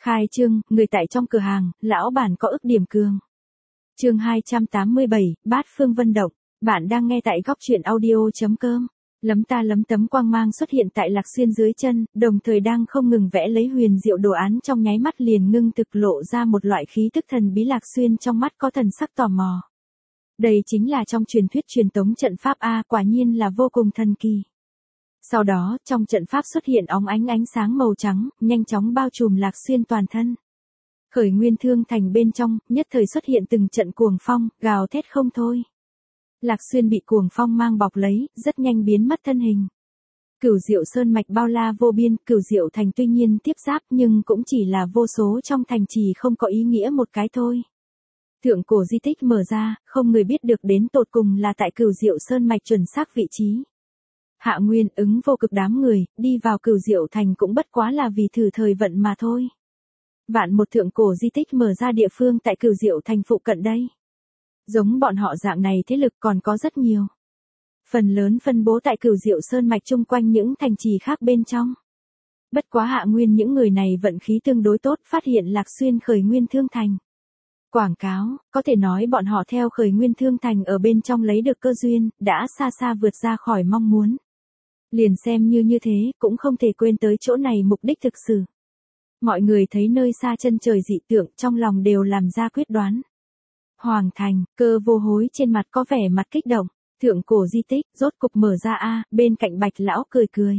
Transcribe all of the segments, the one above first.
Khai trương, người tại trong cửa hàng, lão bản có ức điểm cường. Chương 287, Bát Phương Vân Động. Bạn đang nghe tại góc truyện audio.com. Lấm ta lấm tấm quang mang xuất hiện tại Lạc Xuyên dưới chân, đồng thời đang không ngừng vẽ lấy huyền diệu đồ án, trong nháy mắt liền ngưng thực lộ ra một loại khí tức thần bí. Lạc Xuyên trong mắt có thần sắc tò mò. Đây chính là trong truyền thuyết truyền tống trận pháp A, quả nhiên là vô cùng thần kỳ. Sau đó, trong trận pháp xuất hiện óng ánh ánh sáng màu trắng, nhanh chóng bao trùm Lạc Xuyên toàn thân. Khởi Nguyên Thương Thành bên trong, nhất thời xuất hiện từng trận cuồng phong, gào thét không thôi. Lạc Xuyên bị cuồng phong mang bọc lấy, rất nhanh biến mất thân hình. Cửu Diệu Sơn mạch bao la vô biên, Cửu Diệu Thành tuy nhiên tiếp giáp nhưng cũng chỉ là vô số trong thành trì, không có ý nghĩa một cái thôi. Thượng cổ di tích mở ra, không người biết được đến tột cùng là tại Cửu Diệu Sơn mạch chuẩn xác vị trí. Hạ Nguyên Ứng vô cực đám người, đi vào Cửu Diệu Thành cũng bất quá là vì thử thời vận mà thôi. Vạn một thượng cổ di tích mở ra địa phương tại Cửu Diệu Thành phụ cận đây. Giống bọn họ dạng này thế lực còn có rất nhiều. Phần lớn phân bố tại Cửu Diệu Sơn mạch chung quanh những thành trì khác bên trong. Bất quá Hạ Nguyên những người này vận khí tương đối tốt, phát hiện Lạc Xuyên Khởi Nguyên Thương Thành. Quảng cáo, có thể nói bọn họ theo Khởi Nguyên Thương Thành ở bên trong lấy được cơ duyên, đã xa xa vượt ra khỏi mong muốn. Liền xem như thế, cũng không thể quên tới chỗ này mục đích thực sự. Mọi người thấy nơi xa chân trời dị tượng, trong lòng đều làm ra quyết đoán. Hoàng thành, Cơ Vô Hối trên mặt có vẻ mặt kích động. Thượng cổ di tích, rốt cục mở ra a. Bên cạnh Bạch lão cười cười.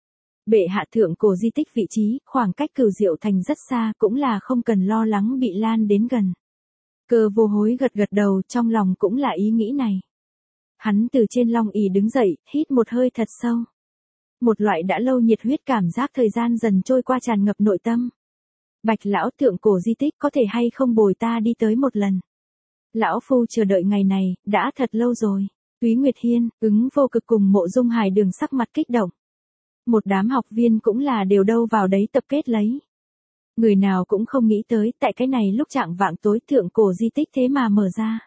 Bệ hạ, thượng cổ di tích vị trí, khoảng cách Cửu Diệu Thành rất xa, cũng là không cần lo lắng bị lan đến gần. Cơ Vô Hối gật gật đầu, trong lòng cũng là ý nghĩ này. Hắn từ trên long ỷ đứng dậy, hít một hơi thật sâu. Một loại đã lâu nhiệt huyết cảm giác thời gian dần trôi qua tràn ngập nội tâm. Bạch lão, thượng cổ di tích có thể hay không bồi ta đi tới một lần? Lão phu chờ đợi ngày này, đã thật lâu rồi. Túy Nguyệt Hiên, Ứng vô cực cùng Mộ Dung Hải Đường sắc mặt kích động. Một đám học viên cũng là đều đâu vào đấy tập kết lấy. Người nào cũng không nghĩ tới, tại cái này lúc trạng vạng tối thượng cổ di tích thế mà mở ra.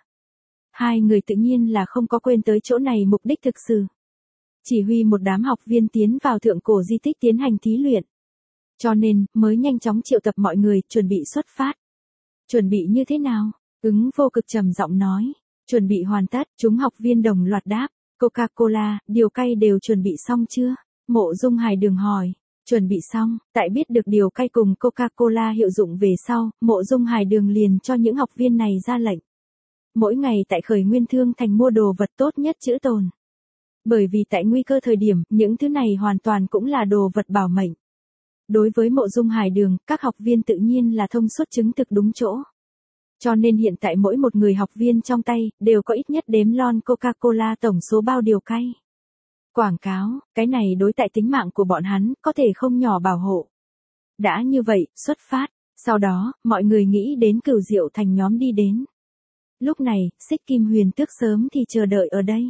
Hai người tự nhiên là không có quên tới chỗ này mục đích thực sự. Chỉ huy một đám học viên tiến vào thượng cổ di tích tiến hành thí luyện. Cho nên, mới nhanh chóng triệu tập mọi người, chuẩn bị xuất phát. Chuẩn bị như thế nào? Ứng vô cực trầm giọng nói. Chuẩn bị hoàn tất, chúng học viên đồng loạt đáp. Coca-Cola, điều cay đều chuẩn bị xong chưa? Mộ Dung Hải Đường hỏi. Chuẩn bị xong, tại biết được điều cay cùng Coca-Cola hiệu dụng về sau, Mộ Dung Hải Đường liền cho những học viên này ra lệnh. Mỗi ngày tại Khởi Nguyên Thương Thành mua đồ vật tốt nhất trữ tồn. Bởi vì tại nguy cơ thời điểm, những thứ này hoàn toàn cũng là đồ vật bảo mệnh. Đối với Mộ Dung Hải Đường, các học viên tự nhiên là thông suốt chứng thực đúng chỗ. Cho nên hiện tại mỗi một người học viên trong tay, đều có ít nhất đếm lon Coca-Cola tổng số bao điều cay. Quảng cáo, cái này đối tại tính mạng của bọn hắn, có thể không nhỏ bảo hộ. Đã như vậy, xuất phát. Sau đó, mọi người nghĩ đến Cửu Diệu Thành nhóm đi đến. Lúc này, Xích Kim Huyền Tước sớm thì chờ đợi ở đây.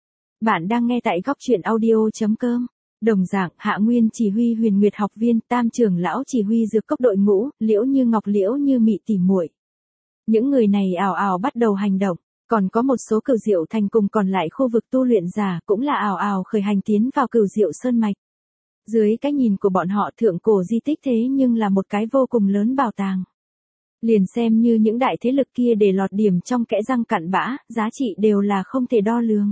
Bạn đang nghe tại góc truyện audio.com. Đồng dạng, Hạ Nguyên chỉ huy Huyền Nguyệt học viên, Tam trưởng lão chỉ huy dược cốc đội ngũ, Liễu Như Ngọc Liễu Như Mị tỉ muội. Những người này ào ào bắt đầu hành động, còn có một số Cửu Diệu Thành cùng còn lại khu vực tu luyện giả cũng là ào ào khởi hành tiến vào Cửu Diệu Sơn mạch. Dưới cái nhìn của bọn họ, thượng cổ di tích thế nhưng là một cái vô cùng lớn bảo tàng. Liền xem như những đại thế lực kia để lọt điểm trong kẽ răng cặn bã, giá trị đều là không thể đo lường.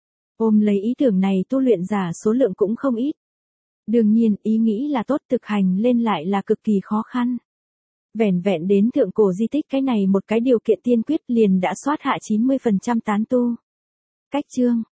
Ôm lấy ý tưởng này tu luyện giả số lượng cũng không ít. Đương nhiên, ý nghĩ là tốt, thực hành lên lại là cực kỳ khó khăn. Vẻn vẹn đến thượng cổ di tích cái này một cái điều kiện tiên quyết liền đã soát hạ 90% tán tu. Cách chương,